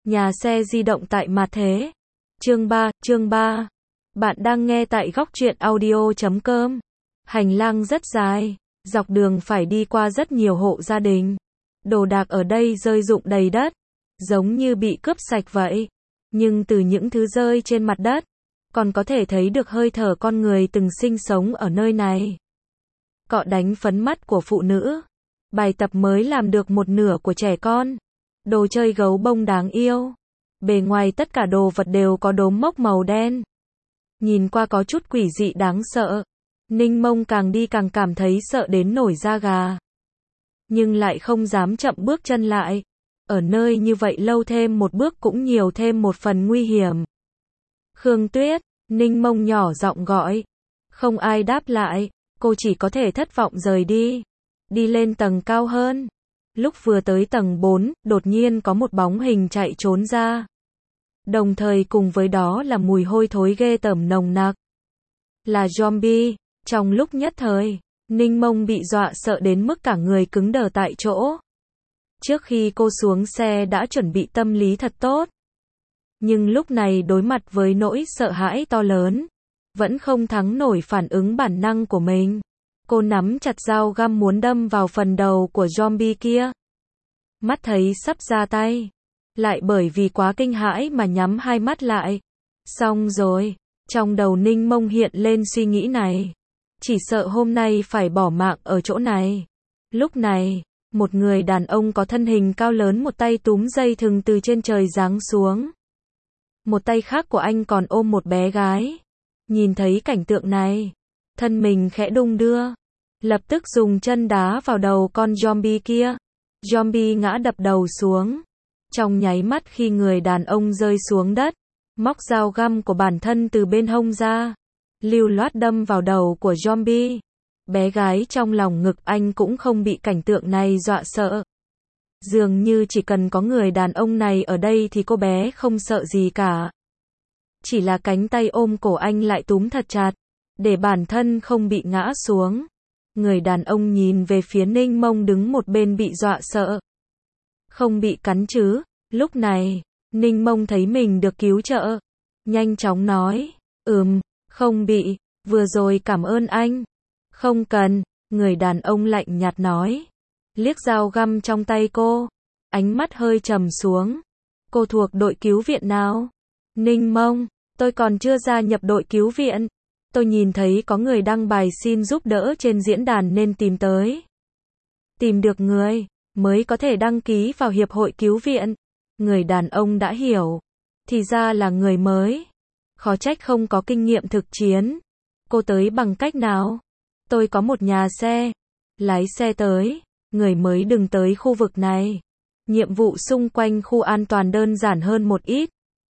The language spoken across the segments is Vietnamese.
Nhà xe di động tại mặt thế. Chương 3. Bạn đang nghe tại góc truyện audio.com. Hành lang rất dài, dọc đường phải đi qua rất nhiều hộ gia đình. Đồ đạc ở đây rơi rụng đầy đất, giống như bị cướp sạch vậy. Nhưng từ những thứ rơi trên mặt đất, còn có thể thấy được hơi thở con người từng sinh sống ở nơi này. Cọ đánh phấn mắt của phụ nữ. Bài tập mới làm được một nửa của trẻ con. Đồ chơi gấu bông đáng yêu. Bề ngoài tất cả đồ vật đều có đốm mốc màu đen. Nhìn qua có chút quỷ dị đáng sợ. Ninh Mông càng đi càng cảm thấy sợ đến nổi da gà. Nhưng lại không dám chậm bước chân lại. Ở nơi như vậy lâu thêm một bước cũng nhiều thêm một phần nguy hiểm. Khương Tuyết, Ninh Mông nhỏ giọng gọi. Không ai đáp lại, cô chỉ có thể thất vọng rời đi. Đi lên tầng cao hơn. Lúc vừa tới tầng 4, đột nhiên có một bóng hình chạy trốn ra. Đồng thời cùng với đó là mùi hôi thối ghê tởm nồng nặc. Là zombie. Trong lúc nhất thời, Ninh Mông bị dọa sợ đến mức cả người cứng đờ tại chỗ. Trước khi cô xuống xe đã chuẩn bị tâm lý thật tốt. Nhưng lúc này đối mặt với nỗi sợ hãi to lớn, vẫn không thắng nổi phản ứng bản năng của mình. Cô nắm chặt dao găm muốn đâm vào phần đầu của zombie kia. Mắt thấy sắp ra tay, lại bởi vì quá kinh hãi mà nhắm hai mắt lại. Xong rồi, trong đầu Ninh Mông hiện lên suy nghĩ này. Chỉ sợ hôm nay phải bỏ mạng ở chỗ này. Lúc này, một người đàn ông có thân hình cao lớn một tay túm dây thừng từ trên trời giáng xuống. Một tay khác của anh còn ôm một bé gái. Nhìn thấy cảnh tượng này, thân mình khẽ đung đưa. Lập tức dùng chân đá vào đầu con zombie kia. Zombie ngã đập đầu xuống. Trong nháy mắt khi người đàn ông rơi xuống đất, móc dao găm của bản thân từ bên hông ra. Lưu loát đâm vào đầu của zombie. Bé gái trong lòng ngực anh cũng không bị cảnh tượng này dọa sợ. Dường như chỉ cần có người đàn ông này ở đây thì cô bé không sợ gì cả. Chỉ là cánh tay ôm cổ anh lại túm thật chặt, để bản thân không bị ngã xuống. Người đàn ông nhìn về phía Ninh Mông đứng một bên bị dọa sợ. Không bị cắn chứ? Lúc này, Ninh Mông thấy mình được cứu trợ. Nhanh chóng nói, không bị, vừa rồi cảm ơn anh. Không cần, người đàn ông lạnh nhạt nói. Liếc dao găm trong tay cô, ánh mắt hơi trầm xuống. Cô thuộc đội cứu viện nào? Ninh Mông, tôi còn chưa gia nhập đội cứu viện. Tôi nhìn thấy có người đăng bài xin giúp đỡ trên diễn đàn nên tìm tới. Tìm được người, mới có thể đăng ký vào hiệp hội cứu viện. Người đàn ông đã hiểu. Thì ra là người mới. Khó trách không có kinh nghiệm thực chiến. Cô tới bằng cách nào? Tôi có một nhà xe. Lái xe tới. Người mới đừng tới khu vực này. Nhiệm vụ xung quanh khu an toàn đơn giản hơn một ít.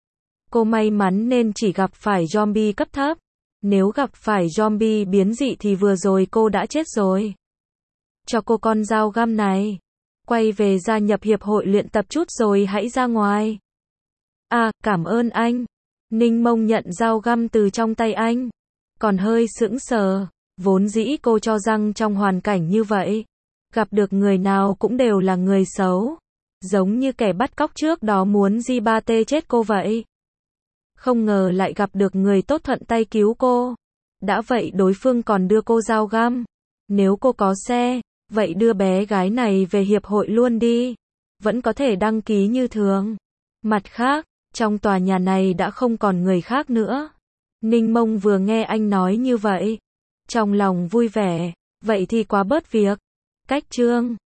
Cô may mắn nên chỉ gặp phải zombie cấp thấp. Nếu gặp phải zombie biến dị thì vừa rồi cô đã chết rồi. Cho cô con dao găm này. Quay về gia nhập hiệp hội luyện tập chút rồi hãy ra ngoài. Cảm ơn anh. Ninh Mông nhận dao găm từ trong tay anh. Còn hơi sững sờ. Vốn dĩ cô cho rằng trong hoàn cảnh như vậy, gặp được người nào cũng đều là người xấu. Giống như kẻ bắt cóc trước đó muốn G3T chết cô vậy. Không ngờ lại gặp được người tốt thuận tay cứu cô. Đã vậy đối phương còn đưa cô dao găm. Nếu cô có xe, vậy đưa bé gái này về hiệp hội luôn đi. Vẫn có thể đăng ký như thường. Mặt khác, trong tòa nhà này đã không còn người khác nữa. Ninh Mông vừa nghe anh nói như vậy, trong lòng vui vẻ. Vậy thì quá bớt việc. Cách chương